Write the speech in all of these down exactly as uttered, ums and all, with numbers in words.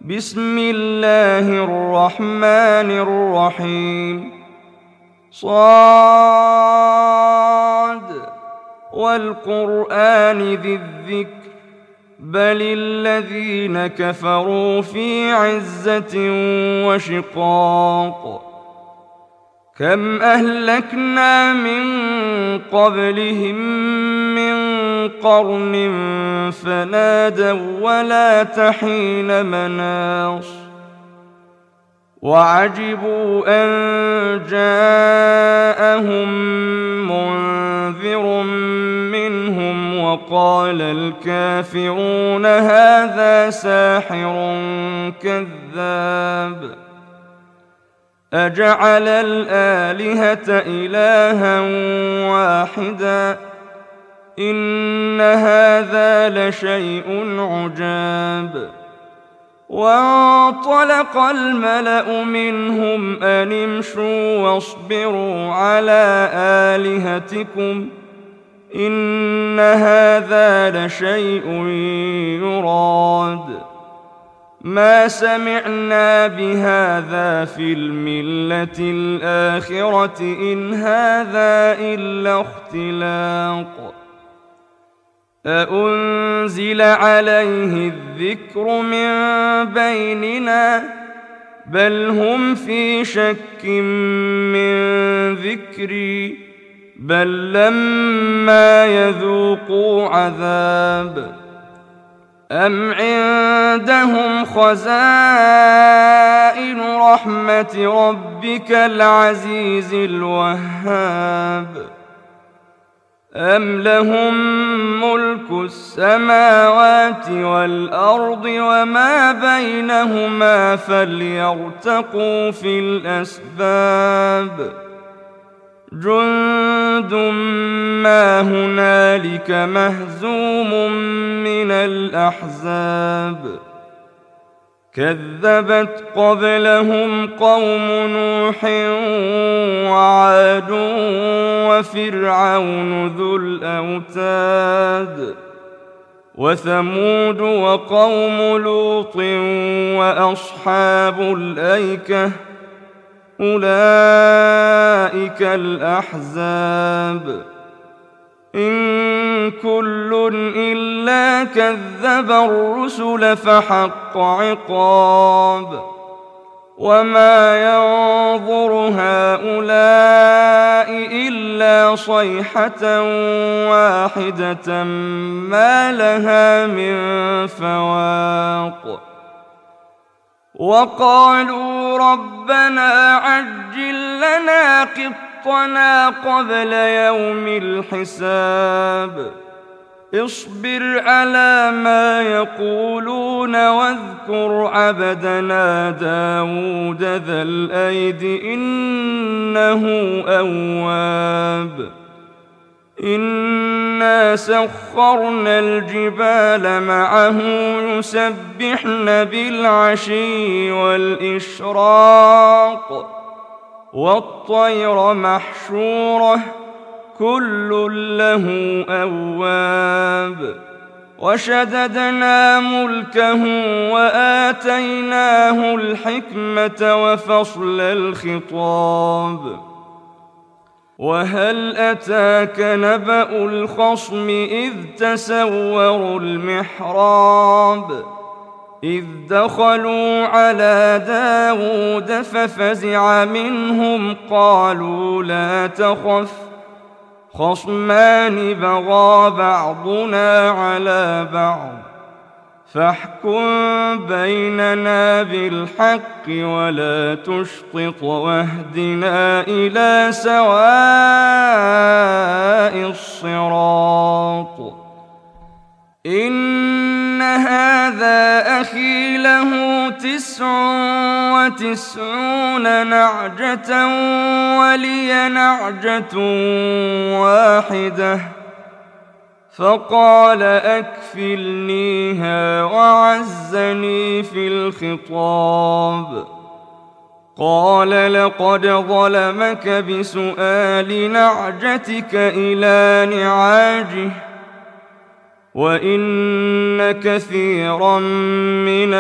بسم الله الرحمن الرحيم. صاد والقرآن ذي الذكر بل الذين كفروا في عزة وشقاق. كم أهلكنا من قبلهم من قرن فنادوا ولا تحين مناص. وعجبوا أن جاءهم منذر منهم وقال الكافرون هذا ساحر كذاب. أجعل الآلهة إلها واحدا إن هذا لشيء عجاب. وانطلق الملأ منهم أن امشوا واصبروا على آلهتكم إن هذا لشيء يراد. ما سمعنا بهذا في الملة الآخرة إن هذا إلا اختلاق. أأنزل عليه الذكر من بيننا بل هم في شك من ذكري بل لما يذوقوا عذاب. أم عندهم خزائن رحمة ربك العزيز الوهاب أم لهم ملك السماوات والأرض وما بينهما فليرتقوا في الأسباب. جند ما هنالك مهزوم من الأحزاب. كذبت قبلهم قوم نوح وعاد وفرعون ذو الأوتاد وثمود وقوم لوط وأصحاب الأيكة أولئك الأحزاب. إن كل إلا كذب الرسل فحق عقاب. وما ينظر هؤلاء إلا صيحة واحدة ما لها من فواق. وقالوا ربنا عجل لنا قطنا قبل يوم الحساب. اصبر على ما يقولون واذكر عبدنا داود ذا الأيد إنه أواب. إنا سخرنا الجبال معه يسبحن بالعشي والإشراق والطير محشورة كل له أواب. وشددنا ملكه وآتيناه الحكمة وفصل الخطاب. وهل أتاك نبأ الخصم إذ تسوروا المحراب إذ دخلوا على داود ففزع منهم قالوا لا تخف خصمان بغى بعضنا على بعض فاحكم بيننا بالحق ولا تشطط واهدنا إلى سواء الصراط. إن هذا أخي له تسع وتسعون نعجة ولي نعجة واحدة فقال أكفلنيها وعزني في الخطاب. قال لقد ظلمك بسؤال نعجتك إلى نعاجه وإن كثيرا من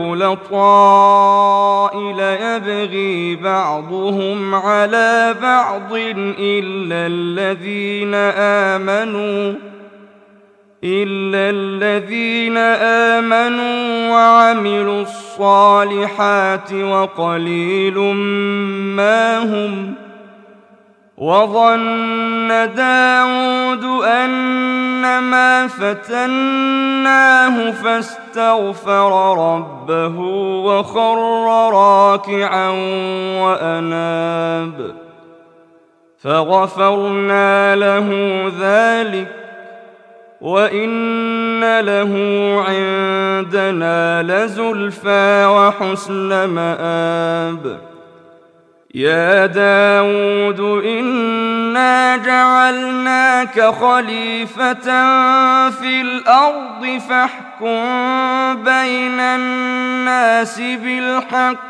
الخلطاء ليبغي بعضهم على بعض إلا الذين آمنوا إلا الذين آمنوا وعملوا الصالحات وقليل ما هم. وظن داود أنما فتناه فاستغفر ربه وخر راكعا وأناب فغفرنا له ذلك وإن له عندنا لزلفى وحسن مآب. يا داود إنا جعلناك خليفة في الأرض فاحكم بين الناس بالحق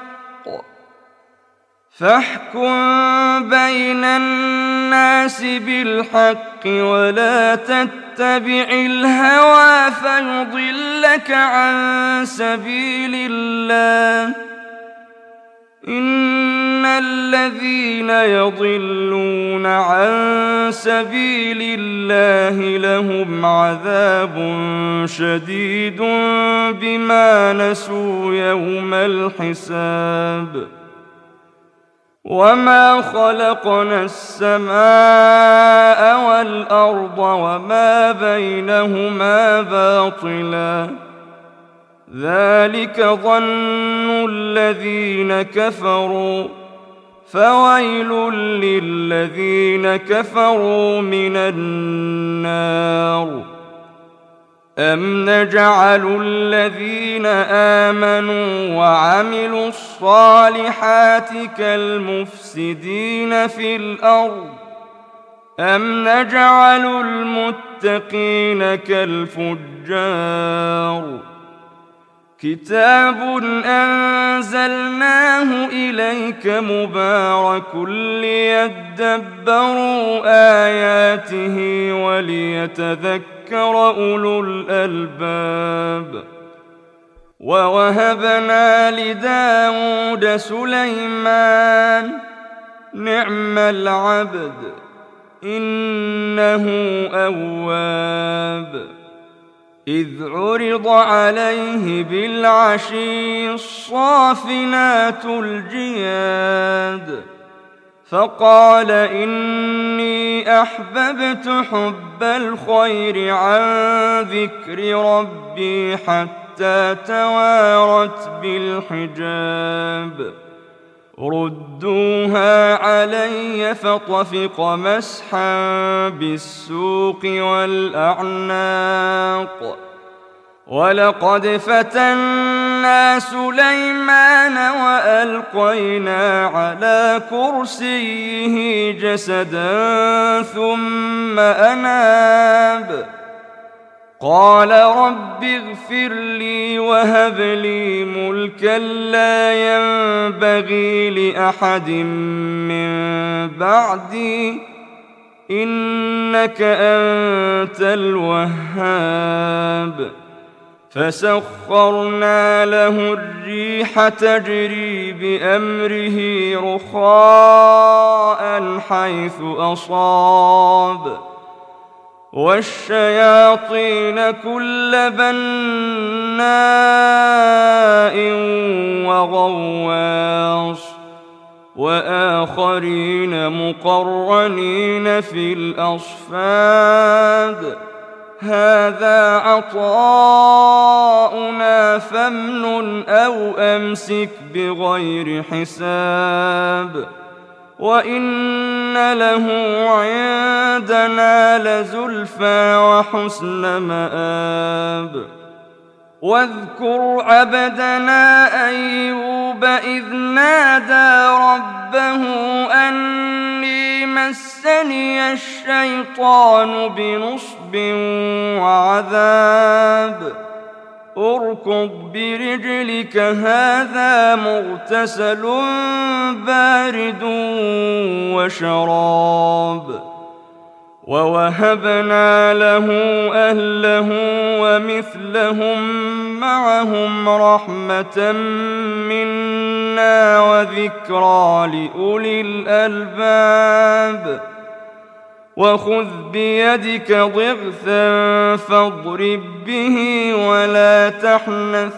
فاحكم بين الناس بالحق ولا تتبع الهوى فيضلك عن سبيل الله. إن الذين يضلون عن سبيل الله لهم عذاب شديد بما نسوا يوم الحساب. وما خلقنا السماء والأرض وما بينهما باطلا ذلك ظن الذين كفروا فويل للذين كفروا من النار. أم نجعل الذين آمنوا وعملوا الصالحات كالمفسدين في الأرض أم نجعل المتقين كالفجار. كتاب أنزلناه إليك مبارك ليدبروا آياته وليتذكر أولو الألباب. ووهبنا لداود سليمان نعم العبد إنه أواب. إذ عرض عليه بالعشي الصافنات الجياد فقال إني أحببت حب الخير عن ذكر ربي حتى توارت بالحجاب. ردوها علي فطفق مسحا بالسوق والأعناق. ولقد فتنا سليمان وألقينا على كرسيه جسدا ثم أناب قال رب اغفر لي وهب لي ملكا لا ينبغي لأحد من بعدي إنك أنت الوهاب. فسخرنا له الريح تجري بأمره رخاء حيث أصاب والشياطين كل بناء وغواص وآخرين مقرنين في الأصفاد. هذا عطاؤنا فامنن أو أمسك بغير حساب وإن له عندنا لزلفى وحسن مآب. واذكر عبدنا أيوب إذ نادى ربه أني مسني الشيطان بنصب وعذاب اركض برجلك هذا مغتسل بارد وشراب. ووهبنا له أهله ومثلهم معهم رحمة منا وذكرى لأولي الألباب وخذ بيدك ضغثا فاضرب به ولا تحنث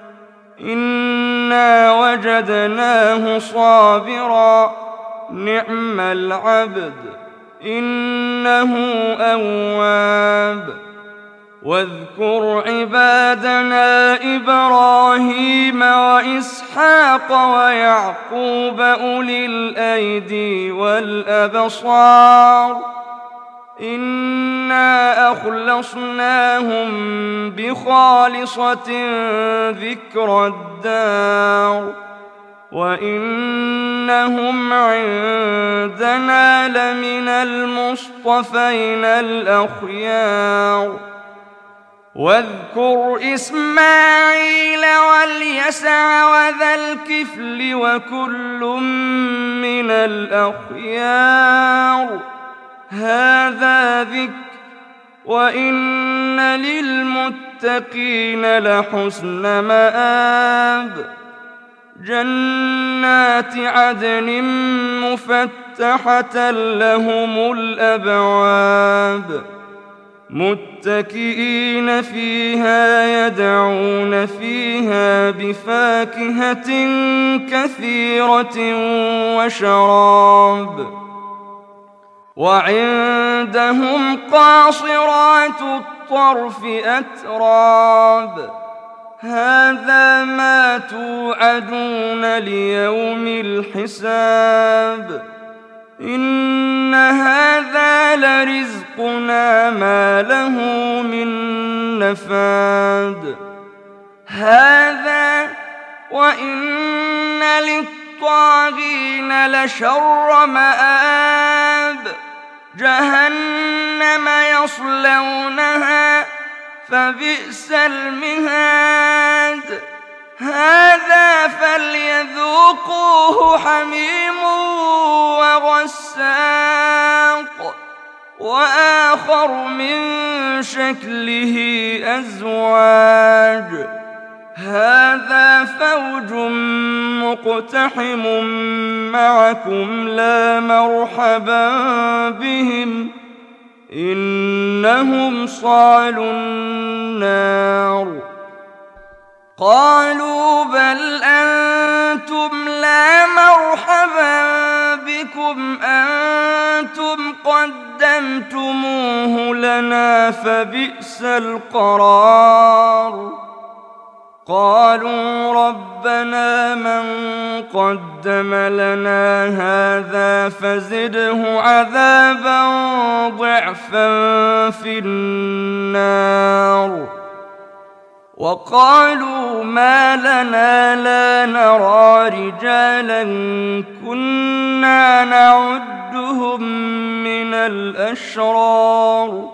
إنا وجدناه صابرا نعم العبد إنه أواب واذكر عبادنا إبراهيم وإسحاق ويعقوب أولي الأيدي والأبصار إنا أخلصناهم بخالصة ذكر الدار وإنهم عندنا لمن المصطفين الأخيار واذكر إسماعيل واليسع وذا الكفل وكل من الأخيار هذا ذكر وإن للمتقين لحسن مآب جنات عدن مفتحة لهم الأبواب متكئين فيها يدعون فيها بفاكهة كثيرة وشراب وعندهم قاصرات الطرف أتراب هذا ما توعدون ليوم الحساب إن هذا لرزقنا ما له من نفاد هذا وإن للطاغين لشر مآب جهنم يصلونها فبئس المهاد هذا فليذوقوه حميم وغساق وآخر من شكله أزواج هذا فوج مقتحم معكم لا مرحبا بهم إنهم صالوا النار قالوا بل أنتم لا مرحبا بكم أنتم قدمتموه لنا فبئس القرار قالوا ربنا من قدم لنا هذا فزده عذابا ضعفا في النار وقالوا ما لنا لا نرى رجالا كنا نعدهم من الأشرار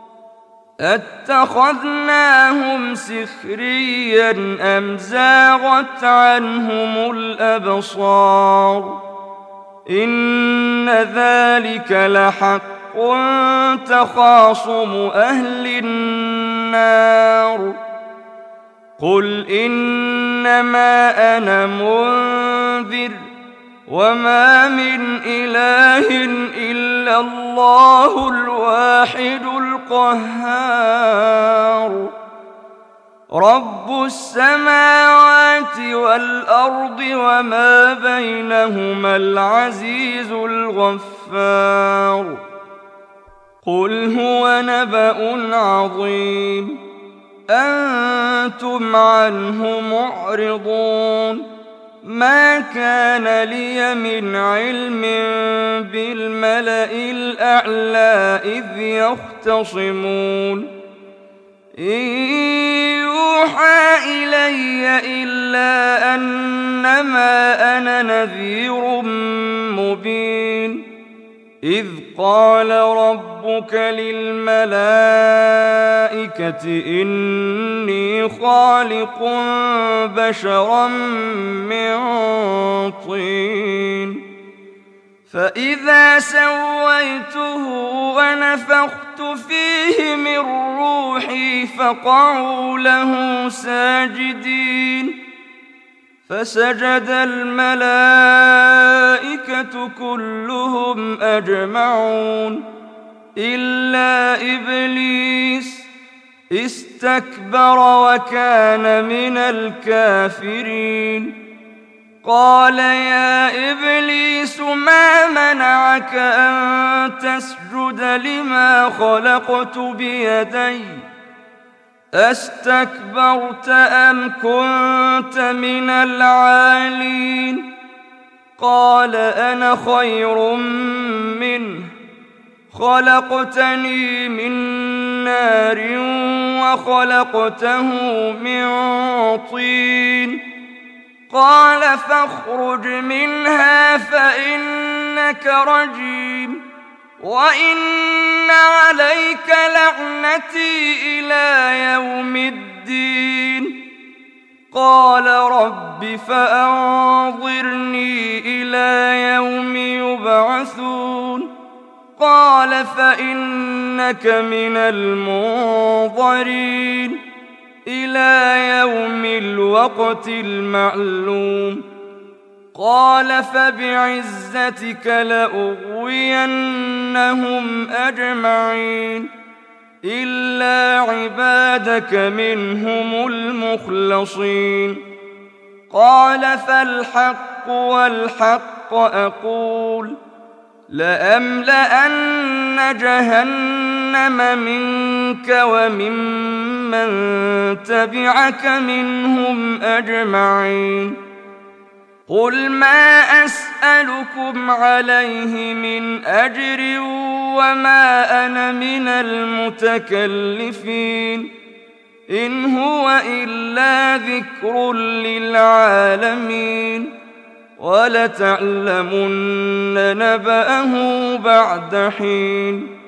أتخذناهم سخريا أم زاغت عنهم الأبصار إن ذلك لحق تخاصم أهل النار قل إنما أنا منذر وما من إله إلا الله الواحد القهار رب السماوات والأرض وما بينهما العزيز الغفار قل هو نبأ عظيم أنتم عنه معرضون ما كان لي من علم بالملأ الأعلى إذ يختصمون إن يوحى إلي إلا أنما أنا نذير مبين إذ قال ربك للملائكة إني خالق بشرا من طين فإذا سويته ونفخت فيه من روحي فقعوا له ساجدين فسجد الملائكة كلهم أجمعون إلا إبليس استكبر وكان من الكافرين. قال يا إبليس ما منعك أن تسجد لما خلقت بيدي أستكبرت أم كنت من العالين؟ قال أنا خير منه خلقتني من نار وخلقته من طين قال فاخرج منها فإنك رجيم وإن عليك لعنتي إلى يوم الدين. قال رب فأنظرني إلى يوم يبعثون قال فإنك من المنظرين إلى يوم الوقت المعلوم. قال فبعزتك لأغوينهم أجمعين إلا عبادك منهم المخلصين. قال فالحق والحق أقول لأملأن جهنم منك وممن تبعك منهم أجمعين. قل ما أسألكم عليه من أجر وما أنا من المتكلفين إن هو إلا ذكر للعالمين ولتعلمن نبأه بعد حين.